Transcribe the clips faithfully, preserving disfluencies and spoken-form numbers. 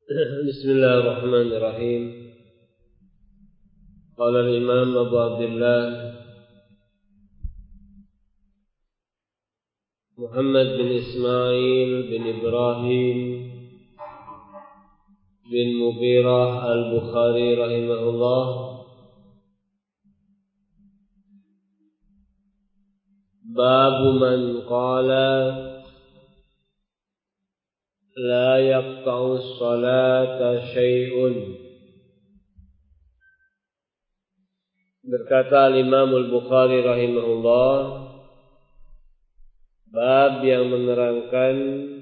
Bismillahirrahmanirrahim. Qala al-Imam Abu Abdullah Muhammad bin Ismail bin Ibrahim bin Mughirah al-Bukhari rahimahullah, babu man qala la yaqta'u salata syai'un. Berkata Imam Al-Bukhari rahimahullah, bab yang menerangkan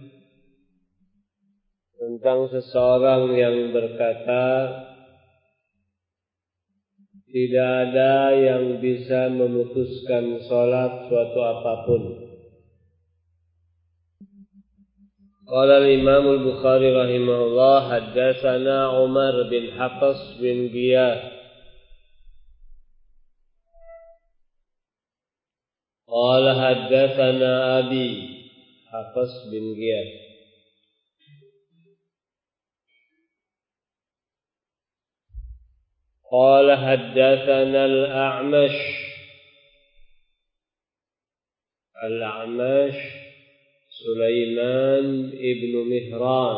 tentang seseorang yang berkata tidak ada yang bisa memutuskan salat suatu apapun. Qala al-Imam al-Bukhari rahimahullah, haddatsana Umar bin Hafs bin Giyas qala haddatsana Abi Hafs bin Giyas qala haddatsana al-A'mash al-A'mash Sulaiman ibn Mihran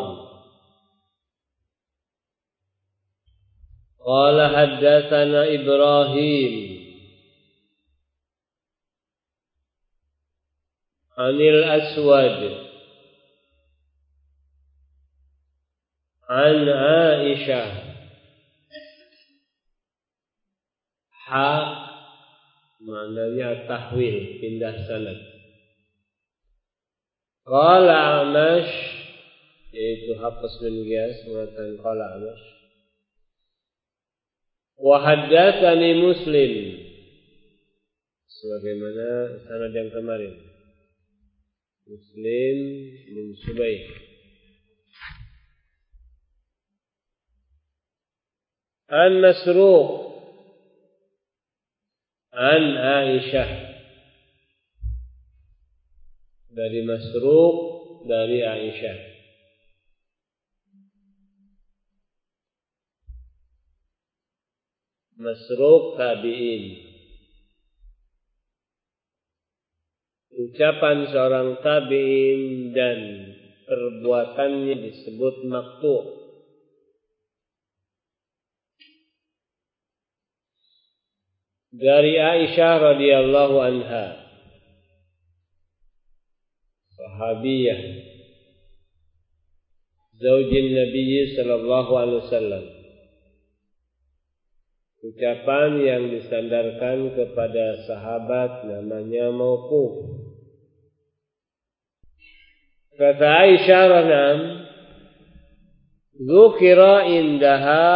qala haddatsana Ibrahim anil Aswad an Aisyah ha maknanya tahwil, pindah sanad. Qala Amash, yaitu Hafs bin Giyas mengatakan qala Amash, wa haddatsani Muslim, sebagaimana sanad yang kemarin, Muslim bin Subayh an Masruq an Aisyah, dari Masruq dari Aisyah. Masruq tabi'in. Ucapan seorang tabi'in dan perbuatannya disebut maqtu'. Dari Aisyah radhiyallahu anha, sahabiyah zaujin Nabi sallallahu alaihi wasallam, ucapan yang disandarkan kepada sahabat namanya mauquf. Kata Aisyah radhiyallahu, dzukira indaha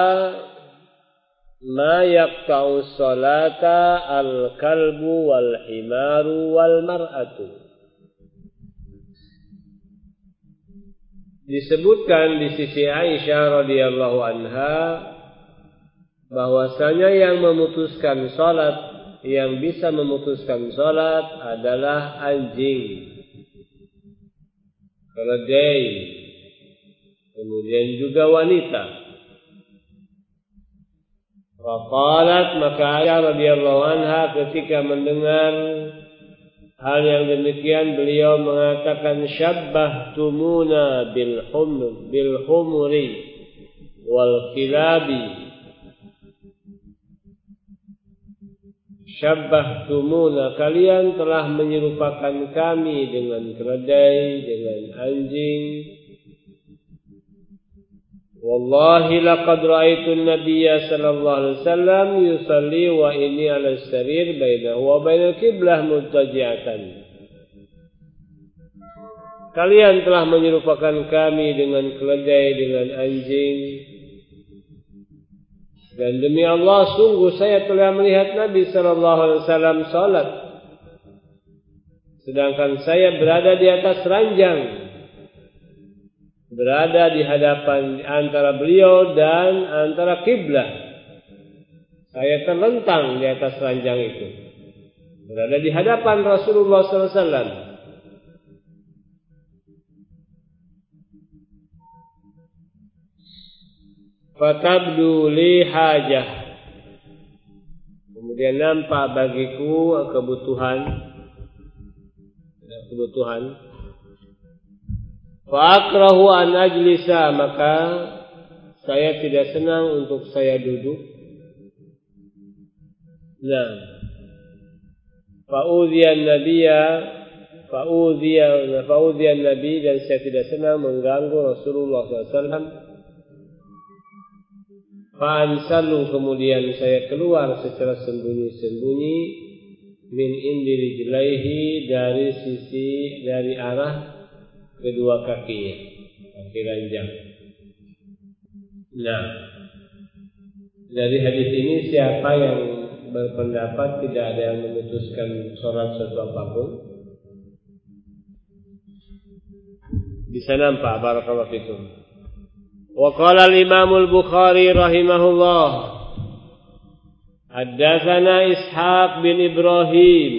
ma yaqta'u salata al-kalbu wal himaru wal mar'atu. Disebutkan di sisi Aisyah radhiyallahu anha bahwasanya yang memutuskan salat, yang bisa memutuskan salat adalah anjing, keledai, kemudian juga wanita. Faqalat, maka Aisyah radhiyallahu anha ketika mendengar hal yang demikian beliau mengatakan, syabbahtumuna bil humr bil humri wal kilabi. Syabbahtumuna, kalian telah menyerupakan kami dengan keledai, dengan anjing. Wallahi laqad ra'aitu an-nabiyya sallallahu alaihi wasallam yusalli wa inni 'ala as-sarir bainahu wa bainal qiblah muttaji'atan. Kalian telah menyerupakan kami dengan keledai, dengan anjing. Dan demi Allah, sungguh saya telah melihat Nabi sallallahu alaihi wasallam salat, sedangkan saya berada di atas ranjang, berada di hadapan antara beliau dan antara kiblat. Saya terlentang di atas ranjang itu, berada di hadapan Rasulullah sallallahu alaihi wasallam. fatabdu li hajah, kemudian nampak bagiku kebutuhan kebutuhan fa akrahu an ajlisa, maka saya tidak senang untuk saya duduk. Nah, fa'udhiyan nabiyya fa'udhiyan fa'udhiyan nabi, dan saya tidak senang mengganggu Rasulullah sallallahu alaihi wasallam. Fa'ansalu, kemudian saya keluar secara sembunyi-sembunyi, min indi rijlaihi, dari sisi dari arah kedua kakinya, kaki ranjang. Nah, dari hadis ini siapa yang berpendapat tidak ada yang memutuskan sholat suatu apapun? Bisa nampak, barakallahu fikum. Wa qala al-Imam al-Bukhari rahimahullah, haddatsana Ishaq bin Ibrahim.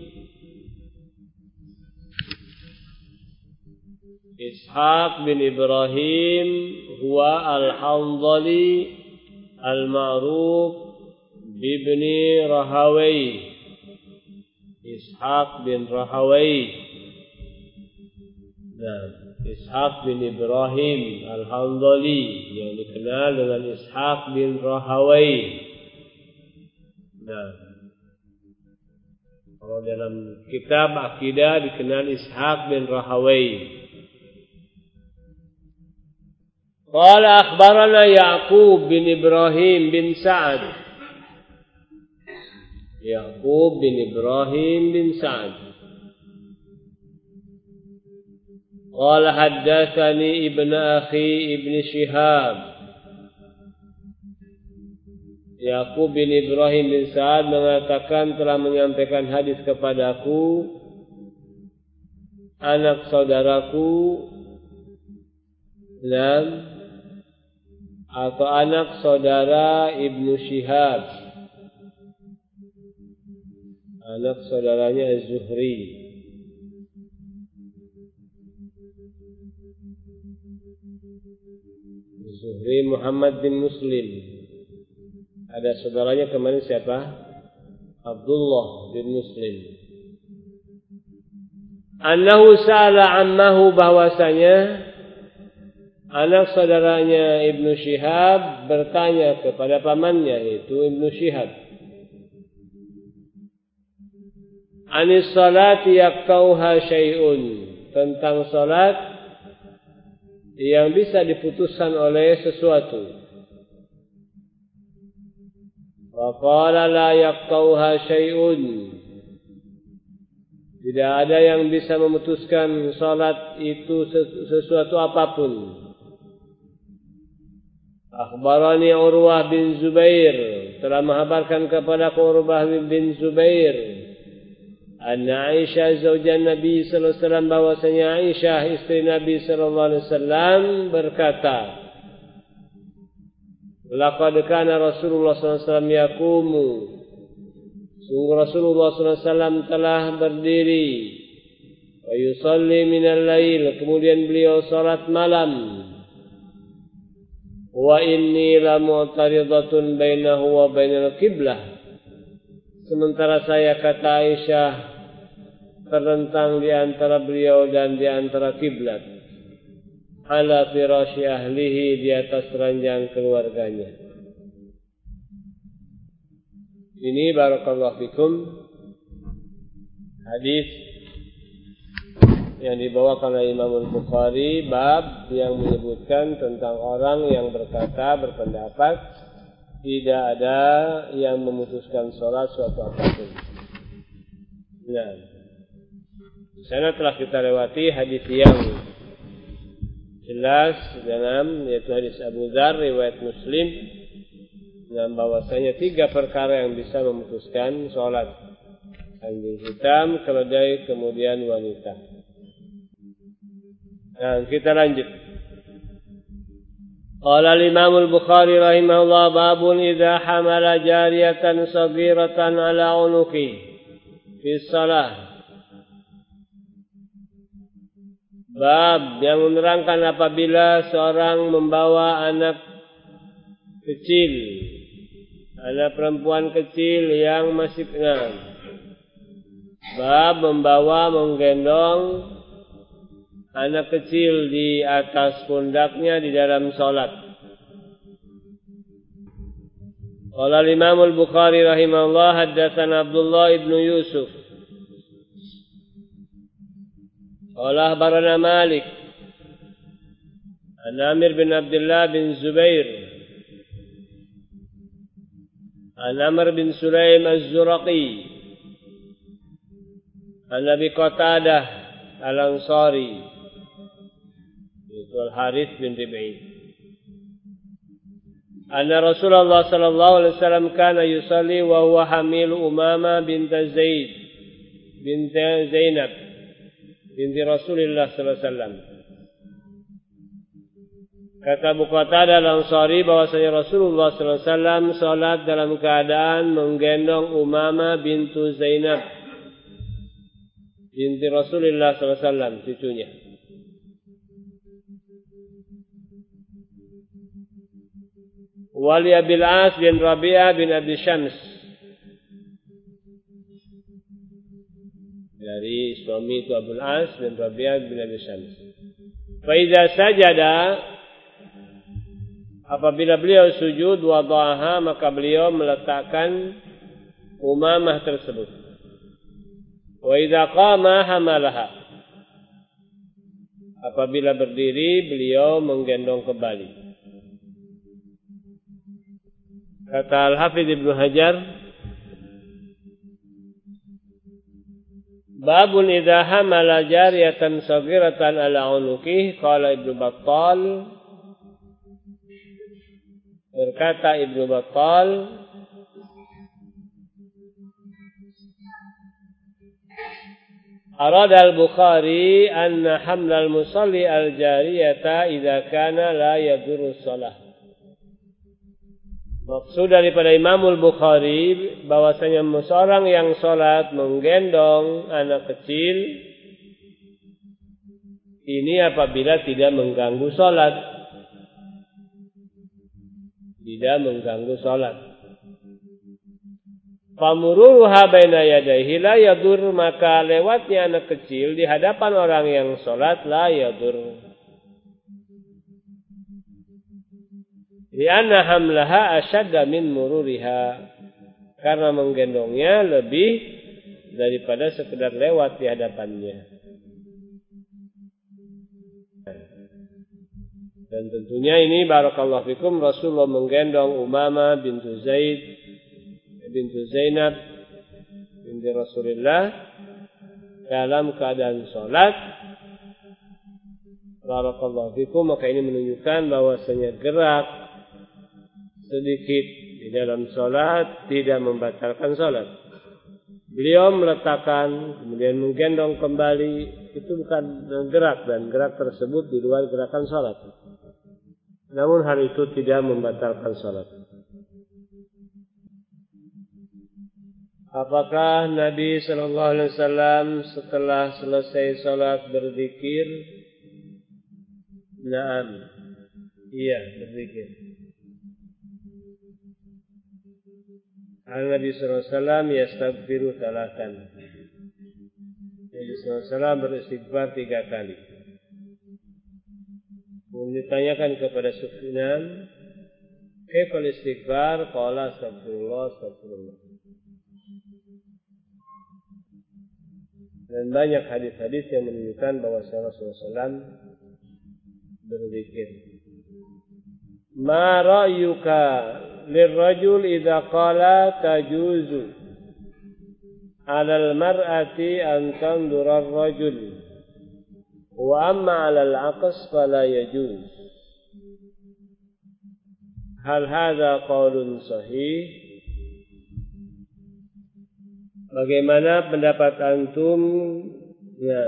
Ishaq bin Ibrahim huwa al-Hanzali al-ma'ruf bibni Rahawai. Ishaq bin Rahawai. Nah, Ishaq bin Ibrahim al-Hanzali yang dikenal dengan Ishaq bin Rahawai. Nah, kalau dalam kitab akidah dikenal Ishaq bin Rahawai. Qala akhbarana Ya'qub bin Ibrahim bin Sa'ad. Ya'qub bin Ibrahim bin Sa'ad. Qala haddatsani ibnu akhi ibnu Shihab. Ya'qub bin Ibrahim bin Sa'ad mengatakan telah menyampaikan hadis kepadaku anak saudaraku, dan atau anak saudara Ibnu Shihab, anak saudaranya Az-Zuhri. Zuhri Muhammad bin Muslim. Ada saudaranya kemarin siapa? Abdullah bin Muslim. Annahu sa'ala ammahu, bahwasanya anak saudaranya Ibnu Shihab bertanya kepada pamannya, yaitu Ibnu Shihab, anis salati yaqtauha syai'un, tentang salat yang bisa diputuskan oleh sesuatu. Wa qala la yaqtauha syai'un, tidak ada yang bisa memutuskan salat itu sesuatu apapun. Akhbarani Urwah bin Zubair, telah mengabarkan kepada Urwah bin Zubair, anna Aisyah zaujan Nabi sallallahu alaihi wasallam, bahwasanya Aisyah istri Nabi sallallahu alaihi wasallam berkata, laqad kana Rasulullah sallallahu alaihi wasallam yaqumu, sungguh Rasulullah sallallahu alaihi wasallam telah berdiri, wa yusalli minal lail, kemudian beliau salat malam. Wa inni la mu'taridatun bainahu wa bainal qiblah, sementara saya, kata Aisyah, terlentang di antara beliau dan di antara kiblat, ala firasy ahlihi, di atas ranjang keluarganya. Ini barakallahu fikum hadis yang dibawakan oleh Imam Al-Bukhari, bab yang menyebutkan tentang orang yang berkata, berpendapat tidak ada yang memutuskan sholat suatu apapun. Nah, di sana telah kita lewati hadis yang jelas dalam, yaitu hadis Abu Dzar riwayat Muslim, dan bahwasanya tiga perkara yang bisa memutuskan sholat: anjing hitam, keledai, kemudian wanita. Nah, kita lanjut. Qala al-Imam al-Bukhari rahimahullah, babun idza hamala jariyatan saghiratan ala unuqi fi shalah. Bab yang menerangkan apabila seorang membawa anak kecil, anak perempuan kecil yang masih enam. Bab membawa menggendong anak kecil di atas pundaknya di dalam salat. Qala Imam Al-Bukhari rahimahullah haddatsana Abdullah ibn Yusuf. Qala akhbarana Malik an Amir bin Abdullah bin Zubair an Amr bin Sulaim Az-Zuraqi an Abi Qatadah Al-Ansari itu Al-Harith bin Rib'i anna Rasulullah sallallahu alaihi wasallam kana yusalli wa huwa hamil Umamah bint Zaid bint Zainab binti Rasulullah sallallahu alaihi wasallam. Kata Abu Qatadah Al-Ansari bahwasanya Rasulullah sallallahu alaihi wasallam salat dalam keadaan menggendong Umamah bintu Zainab binti Rasulullah sallallahu alaihi wasallam, cucunya. Wali Abil As bin Rabi'ah bin Abi Syams, dari suami itu Abul As bin Rabi'ah bin Abi Syams. Fa idza sajada, apabila beliau sujud, wada'aha, maka beliau meletakkan Umamah tersebut. Wa idza qama hamalaha, apabila berdiri beliau menggendong kembali. Kata Al-Hafidz Ibnu Hajar, babun idza hamala jariyatan saghiratan ala unuqih, qala Ibnu Battal, berkata Ibnu Battal, arada al-Bukhari anna hamla al-musalli al-jariyata idza kana la yadurru shalah. Maksud daripada Imam Al-Bukhari bahwasanya seorang yang salat menggendong anak kecil ini apabila tidak mengganggu salat. Tidak mengganggu salat. Famuruha baina yadayhi la yadur, maka lewatnya anak kecil di hadapan orang yang salat la yadur. Lianna hamlaha asyadda min mururiha, karena menggendongnya lebih daripada sekedar lewat di hadapannya. Dan tentunya ini barakallahu fikum Rasulullah menggendong Umamah bintu Zaid bintu Zainab binti Rasulullah dalam keadaan salat. Barakallahu fikum, maka ini menunjukkan bahwasanya gerak sedikit di dalam salat tidak membatalkan salat. Beliau meletakkan kemudian menggendong kembali, itu bukan gerak, dan gerak tersebut di luar gerakan salat. Namun hal itu tidak membatalkan salat. Apakah Nabi sallallahu alaihi wasallam setelah selesai salat berzikir? Naam. Iya, berzikir. Nabi sallallahu alaihi wasallam yastaghfiru talatan. Nabi sallallahu alaihi wasallam beristighfar tiga kali. Kemudian ditanyakan kepada Sufyan, kaifal istighfar? Qala astaghfirullah, astaghfirullah. Dan banyak hadis-hadis yang menunjukkan bahwa Rasulullah sallallahu alaihi wasallam berzikir. Ma ra'yuka lirrajul idza qala tajuzu 'ala al-mar'ati an tandura ar-rajul wa amma 'ala al-'aqs fala yajuz. Hal hadza qaulun sahih? Bagaimana pendapat antum ya,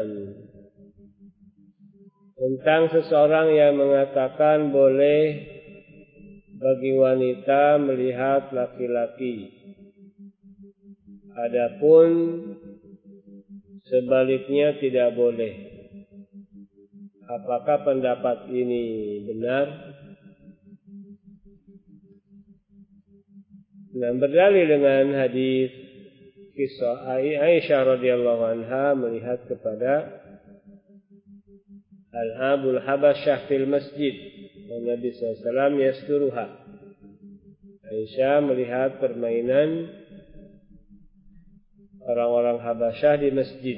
tentang seseorang yang mengatakan boleh bagi wanita melihat laki-laki, adapun sebaliknya tidak boleh? Apakah pendapat ini benar? Nah, berdalil dengan hadis kisah Aisyah radhiyallahu anha melihat kepada al-abul habasyah fil masjid. Nabi sallallahu alaihi wasallam yasturuha. Aisyah melihat permainan orang-orang Habasyah di masjid.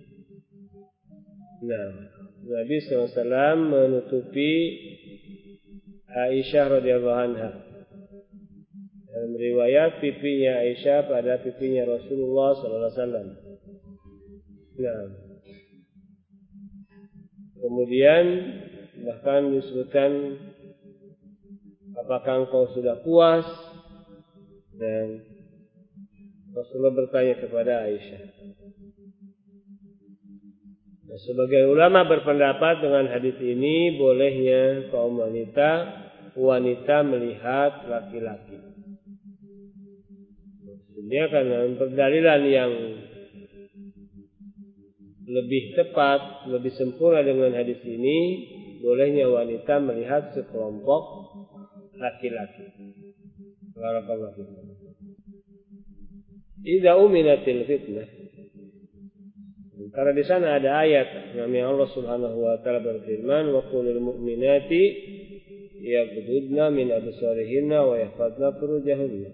Nah, Nabi sallallahu alaihi wasallam menutupi Aisyah radhiyallahu anha. Dalam riwayat pipinya Aisyah pada pipinya Rasulullah sallallahu alaihi wasallam. Nah, kemudian bahkan disebutkan, apakah engkau sudah puas? Dan Rasulullah bertanya kepada Aisyah. Nah, sebagai ulama berpendapat dengan hadis ini bolehnya kaum wanita wanita melihat laki-laki. Maksudnya karena pendalilan yang lebih tepat, lebih sempurna dengan hadis ini, bolehnya wanita melihat sekelompok laki-laki. Barakallahu fikum. Idza uminatil fitnah. Karena di sana ada ayat yang Allah Subhanahu wa taala berfirman, wa qulil mu'minati yaghdudna min absarihinna wa yahfazna furujahunna.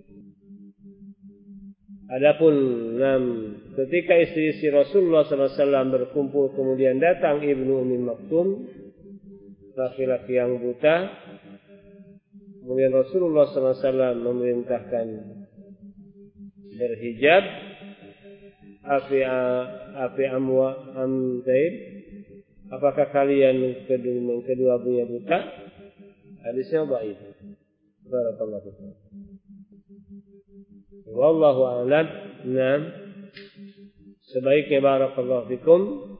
Adapun nam, ketika istri-istri Rasulullah sallallahu alaihi wasallam berkumpul, kemudian datang Ibnu Ummi Maktum, laki-laki yang buta. Kemudian Rasulullah sallallahu alaihi wasallam memerintahkan berhijab. Afi afi amwa am taib. Apakah kalian kedua, kedua punya buta? Hadisnya dhaif. Barakallahu fikum. Wallahu a'lam. Nah, sebaiknya barakallahu fikum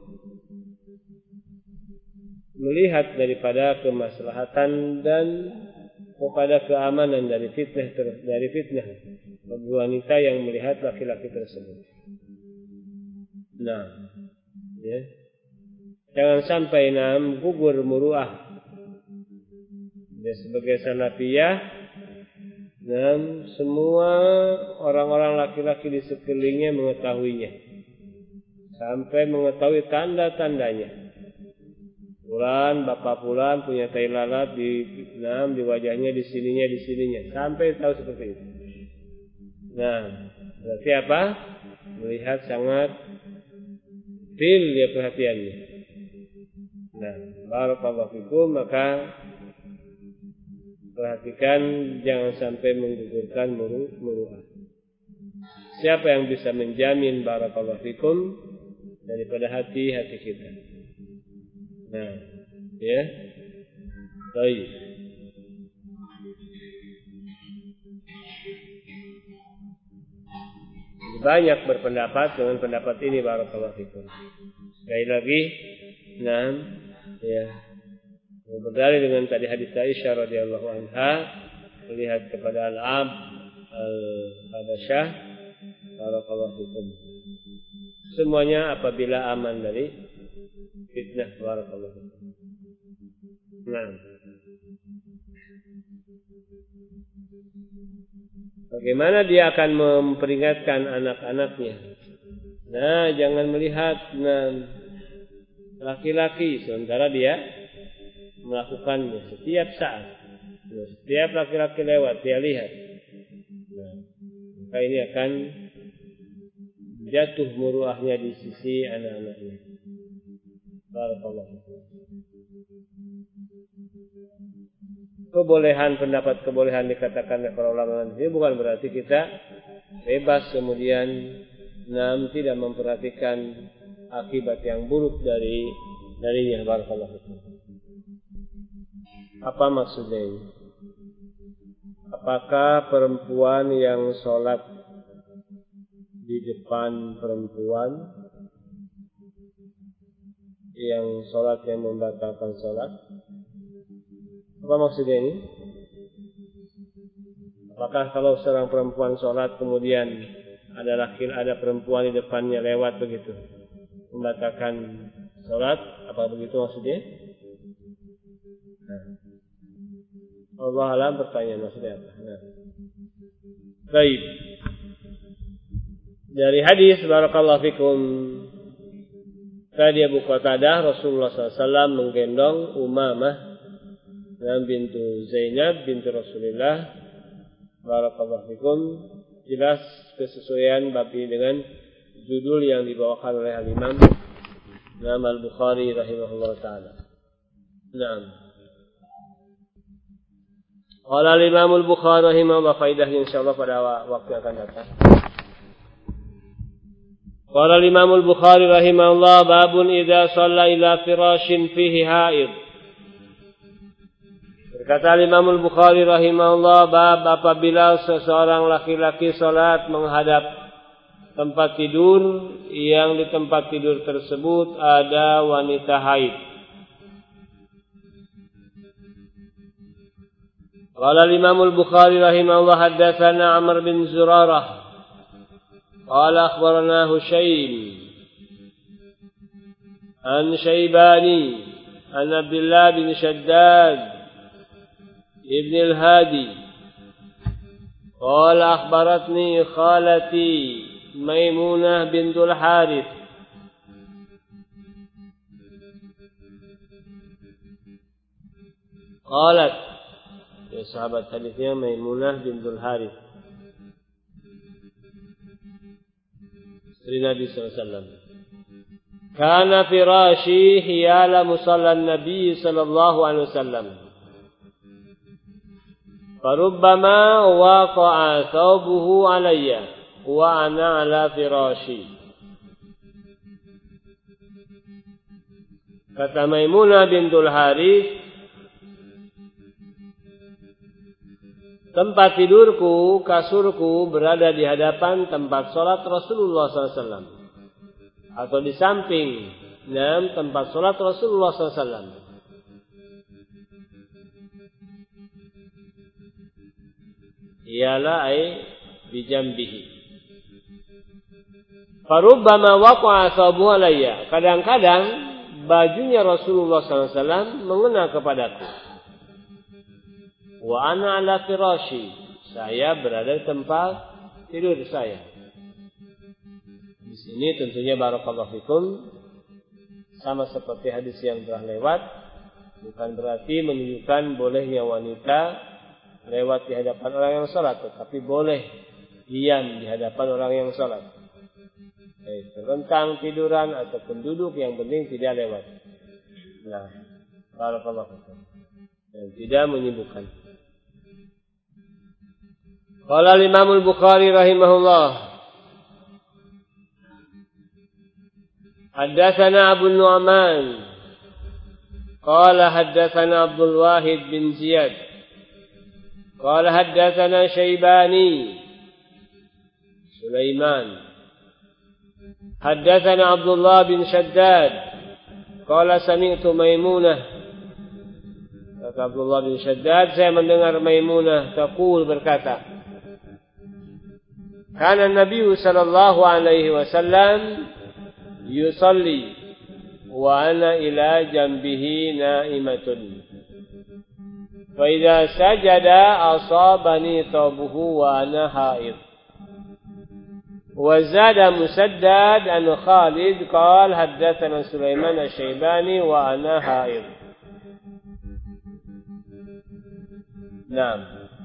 melihat daripada kemaslahatan dan kepada keamanan dari fitnah dari fitnah bagi wanita yang melihat laki-laki tersebut. Nah, ya. Jangan sampai nam gugur muruah. Ya, sebagai salafiyah, dan semua orang-orang laki-laki di sekelilingnya mengetahuinya, sampai mengetahui tanda-tandanya. Fulan, bapak Fulan punya tai lalat di enam, di wajahnya, di sininya, di sininya, sampai tahu seperti itu. Nah, berarti apa? Melihat sangat fil ya perhatiannya. Nah, barakallahu fikum, maka perhatikan jangan sampai menggugurkan muruah. Siapa yang bisa menjamin barakallahu fikum daripada hati-hati kita? Nah, ya. Baik. Banyak berpendapat dengan pendapat ini barakallahu fikum. Sekali lagi, nah, ya. Berdalil dengan tadi hadis Aisyah radhiyallahu anha melihat kepada al-ab al-habasyah barakallahu fikum. Semuanya apabila aman dari fitnah barakallahu fikum. Nah, bagaimana dia akan memperingatkan anak-anaknya? Nah, jangan melihat nah, laki-laki sementara dia melakukannya setiap saat. Nah, setiap laki-laki lewat dia lihat. Nah, maka ini akan jatuh muruahnya di sisi anak-anaknya. Barakallahu fikum. Kebolehan pendapat kebolehan dikatakan oleh para ulama ini bukan berarti kita bebas kemudian nam tidak memperhatikan akibat yang buruk dari darinya. Barakallahu fikum. Apa maksudnya ini? Apakah perempuan yang sholat di depan perempuan yang sholat yang membatalkan sholat? Apa maksudnya ini? Apakah kalau seorang perempuan sholat kemudian ada laki ada perempuan di depannya lewat begitu membatalkan sholat? Apa begitu maksudnya? Nah. Allah alam pertanyaan maksudnya apa? Nah. Baik. Dari hadis barakallahu fikum tadi Abu Qatadah Rasulullah sallallahu alaihi wasallam menggendong Umamah dan bintu Zainab bintu Rasulullah barakallahu fikum. Jelas kesesuaian bab ini dengan judul yang dibawakan oleh Al-Imam Imam Al-Bukhari rahimahullah taala. Naam. Qala Al-Imam Al-Bukhari rahimahullah, faidah insyaallah pada waktu yang akan datang. Qala Al-Imam Al-Bukhari rahimahullah, babun idza shalla ila firashin fihi haid. Berkata Al-Imam Al-Bukhari rahimahullah, bab apabila seseorang laki-laki salat menghadap tempat tidur yang di tempat tidur tersebut ada wanita haid. Qala Al-Imam Al-Bukhari rahimahullah, haddatsana Amr bin Zurarah qala akhbarana Hushaym an Shaybani an Abdullah bin Shaddad ibn al-Hadi qala akhbaratni khalati Maimunah bintul Harith qalat, ya sahabat hadisnya Maimunah bintul Harith istri Nabi sallallahu alaihi wasallam, kana firashi hiyala musalla Nabi sallallahu alaihi wasallam farubbama waqa'a thawbuhu alayya wa ana ala firashi. Kata Maimunah bintul Harith, tempat tidurku, kasurku berada di hadapan tempat sholat Rasulullah sallallahu alaihi wasallam, atau di samping nam tempat sholat Rasulullah sallallahu alaihi wasallam. Ialah ai bijambihi. Farubbama waqa'a thawbuhu alayya. Kadang-kadang bajunya Rasulullah sallallahu alaihi wasallam mengena kepadaku. Wa ana ala firashi. Saya berada di tempat tidur saya. Di sini tentunya barakallahu fikum sama seperti hadis yang telah lewat, bukan berarti menunjukkan bolehnya wanita lewat di hadapan orang yang salat, tetapi boleh diam di hadapan orang yang salat. Baik terlentang tiduran ataupun duduk, yang penting tidak lewat. Nah, barakallahu fikum. Dan tidak menyibukkan. Qala Imam Al-Bukhari rahimahullah, haddatsana Abu Nu'man qala haddatsana Abdul Wahid bin Ziyad qala haddatsana Shaybani Sulaiman haddatsana Abdullah bin Shaddad qala sami'tu Maimunah. Kata Abdullah bin Shaddad, saya mendengar Maimunah taqul, berkata, kana Nabi sallallahu alaihi wasallam yusalli wa ana ila jambihi na'imatun fa idza sajada asabani thawbuhu wa ana haid. Wa zada Musaddad an Khalid qala haddatsana Sulaiman asy-Syaibani wa ana haid. Naam.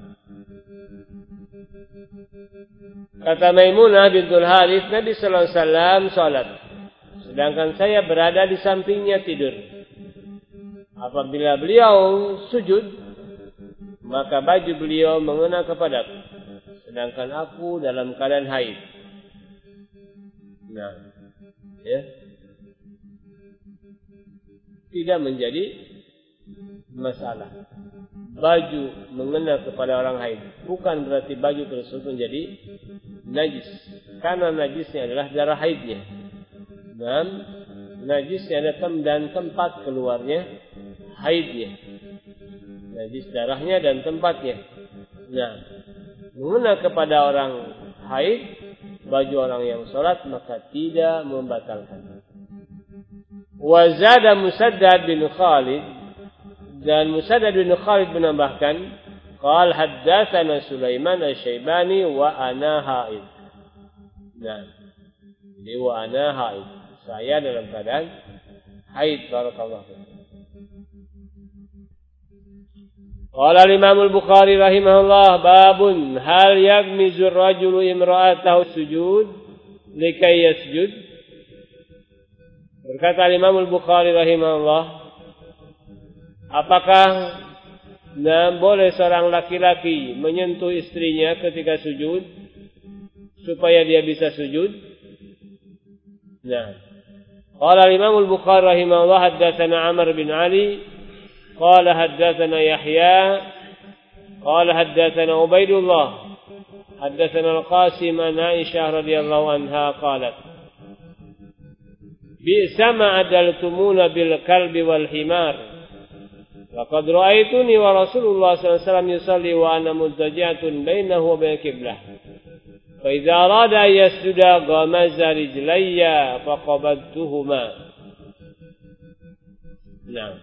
Kata Maimunah bintul Harith, Nabi sallallahu alaihi wasallam salat, sedangkan saya berada di sampingnya tidur. Apabila beliau sujud, maka baju beliau mengena kepadaku, sedangkan aku dalam keadaan haid. Nah, ya, tidak menjadi masalah. Baju mengena kepada orang haid bukan berarti baju tersebut menjadi najis, karena najisnya adalah darah haidnya. Dan najisnya ada tem dan tempat keluarnya haidnya. Najis darahnya dan tempatnya. Nah, mengena kepada orang haid baju orang yang sholat maka tidak membatalkan. Wa zada Musaddad bin Khalid, dan Musaddad bin Khalid menambahkan, Qala haddatsana Sulaiman Asy-Syaibani wa ana haid. Nah, jadi wa ana haid. Saya dalam keadaan haid. Barakallahu fikum. Qala Imam Al-Bukhari rahimahullah babun hal yaghmizu ar-rajulu imra'atahu sujud likai yasjud. Berkata Imam Al-Bukhari rahimahullah, apakah nah, boleh seorang laki-laki menyentuh istrinya ketika sujud supaya dia bisa sujud? Nah, qala Imam Al-Bukhari rahimahullah haddatsana Amr bin Ali قال حدثنا يحيى قال حدثنا عبيد الله حدثنا القاسم عن عائشة رضي الله عنها قالت بئس ما عدلتمون بالكلب والحمار لقد رأيتني ورسول الله صلى الله عليه وسلم يصلي وأنا مضطجعة بينه وبين القبلة فإذا أراد أن يسجد غمز رجلي فقبضتهما. نعم.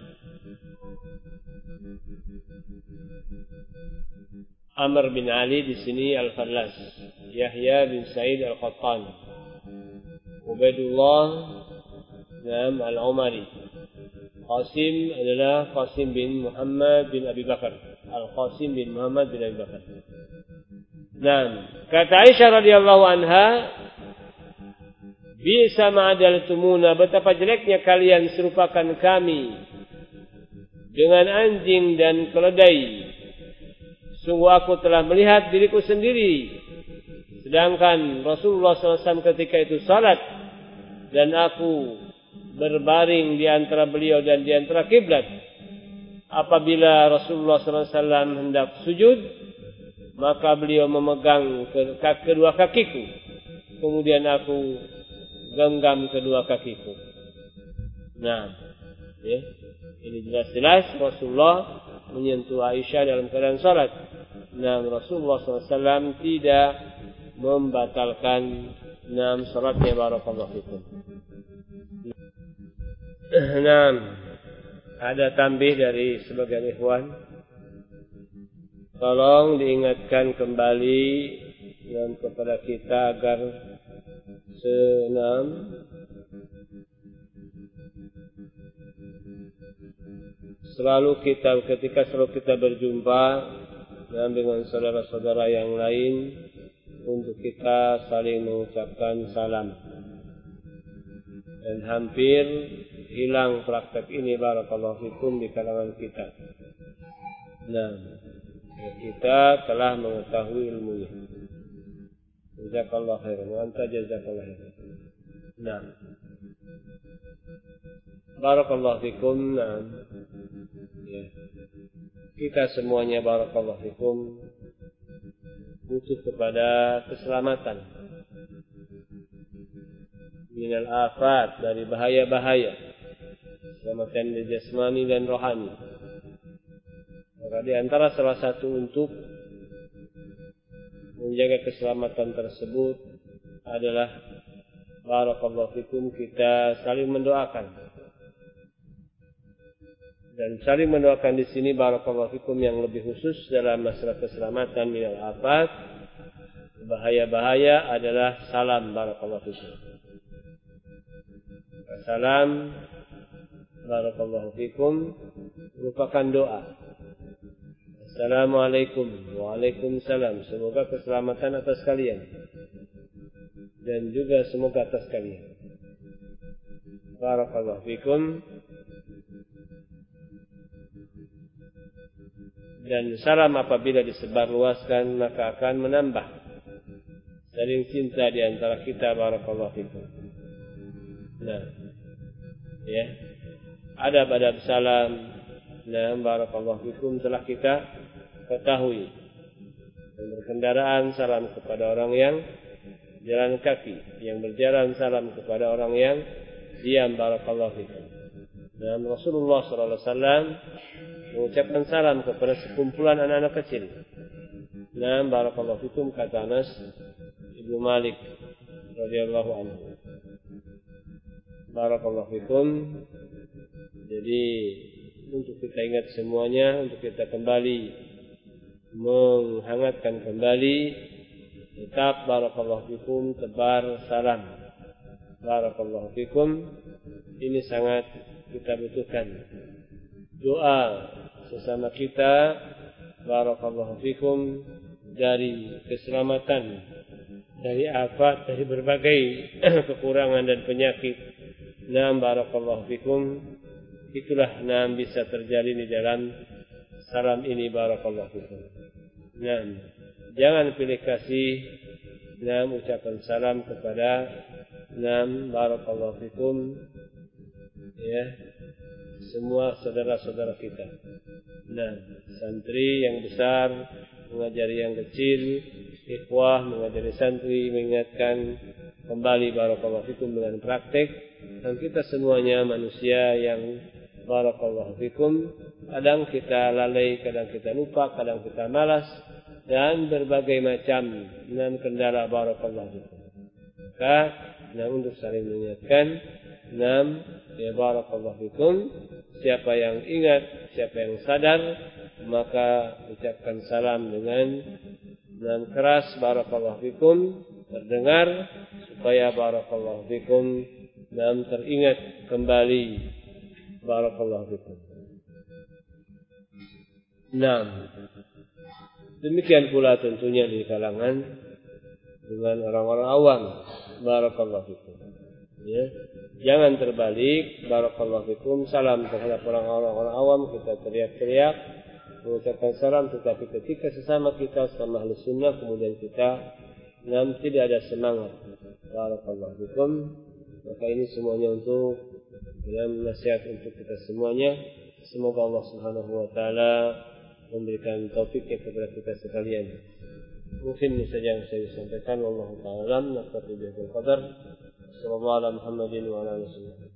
Amr bin Ali di sini Al-Fallas, Yahya bin Sa'id Al-Qattan, Ubaidullah Nam Al-Umari, Qasim adalah Qasim bin Muhammad bin Abi Bakar, Al-Qasim bin Muhammad bin Abi Bakar. Nam, kata Aisyah radhiyallahu anha, bisa ma'adaltumuna, betapa jeleknya kalian serupakan kami dengan anjing dan keledai. Sungguh aku telah melihat diriku sendiri, sedangkan Rasulullah shallallahu alaihi wasallam ketika itu salat dan aku berbaring di antara beliau dan di antara kiblat. Apabila Rasulullah shallallahu alaihi wasallam hendak sujud, maka beliau memegang kedua kakiku, kemudian aku genggam kedua kakiku. Nah, ya, ini jelas-jelas Rasulullah menyentuh Aisyah dalam keadaan salat. Nah, Rasulullah shallallahu alaihi wasallam tidak membatalkan enam salatnya. Barakallahu fikum. Nah, ada tambih dari sebagian ikhwan. Tolong diingatkan kembali dan kepada kita agar senam selalu kita ketika selalu kita berjumpa dan dengan saudara-saudara yang lain untuk kita saling mengucapkan salam. Dan hampir hilang praktek ini barakallahu fikum di kalangan kita. Nah, kita telah mengetahui ilmunya. Jazakallahu khairan wa anta jazakallahu khairan. Nah, barakallahu fikum. Nah, ya. Kita semuanya barakallahu fikum butuh kepada keselamatan minal afat, dari bahaya-bahaya, keselamatan jasmani dan rohani. Maka di antara salah satu untuk menjaga keselamatan tersebut adalah barakallahu fikum kita saling mendoakan. Dan saling mendoakan di sini barakallahu fikum yang lebih khusus dalam masalah keselamatan minal afat, bahaya-bahaya adalah salam barakallahu fikum. Salam barakallahu fikum merupakan doa. Assalamualaikum, waalaikumsalam. Semoga keselamatan atas kalian dan juga semoga atas kalian. Barakallahu fikum. Dan salam apabila disebarluaskan maka akan menambah saling cinta di antara kita barakallahu fikum. Nah, ya, adab-adab salam, nah barakallahu fikum telah kita ketahui. Dan berkendaraan salam kepada orang yang jalan kaki, yang berjalan salam kepada orang yang diam barakallahu fikum. Dan Rasulullah sallallahu alaihi wasallam mengucapkan salam kepada sekumpulan anak-anak kecil. Nah, barakallahu fikum, kata Anas Ibnu Malik radhiyallahu anhu. Barakallahu fikum. Jadi untuk kita ingat semuanya, untuk kita kembali menghangatkan kembali, tetap barakallahu fikum tebar salam. Barakallahu fikum, ini sangat kita butuhkan. Doa sesama kita, barakallahu fikum, dari keselamatan, dari afat, dari berbagai kekurangan dan penyakit. Naam barakallahu fikum, itulah naam bisa terjalin di dalam salam ini barakallahu fikum. Naam, jangan pilih kasih naam ucapan salam kepada naam barakallahu fikum ya semua saudara-saudara kita. Nah, santri yang besar mengajari yang kecil, ikhwah mengajari santri, mengingatkan kembali barakallahu fikum dengan praktek. Dan kita semuanya manusia yang barakallahu fikum, kadang kita lalai, kadang kita lupa, kadang kita malas, dan berbagai macam dan kendala barakallahu fikum. Maka nah, untuk saling mengingatkan, enam ya barakallahu fikum, siapa yang ingat, siapa yang sadar, maka ucapkan salam dengan dengan keras barakallahu fikum, terdengar, supaya barakallahu fikum dan teringat kembali barakallahu fikum. Enam. Demikian pula tentunya di kalangan dengan orang-orang awam barakallahu fikum. Ya, jangan terbalik barakallahu fikum, salam terhadap orang-orang awam kita teriak-teriak mengucapkan salam, tetapi ketika sesama kita sama ahli sunnah kemudian kita nam tidak ada semangat barakallahu fikum. Maka ini semuanya untuk dalam nasihat untuk kita semuanya. Semoga Allah Subhanahu wa taala memberikan taufiknya kepada kita sekalian. Mungkin ini saja yang saya sampaikan. Wallahu ta'ala alam. Naktafi bihadzal qadar. Sallallahu ala Muhammadin wa ala alihi wasallam.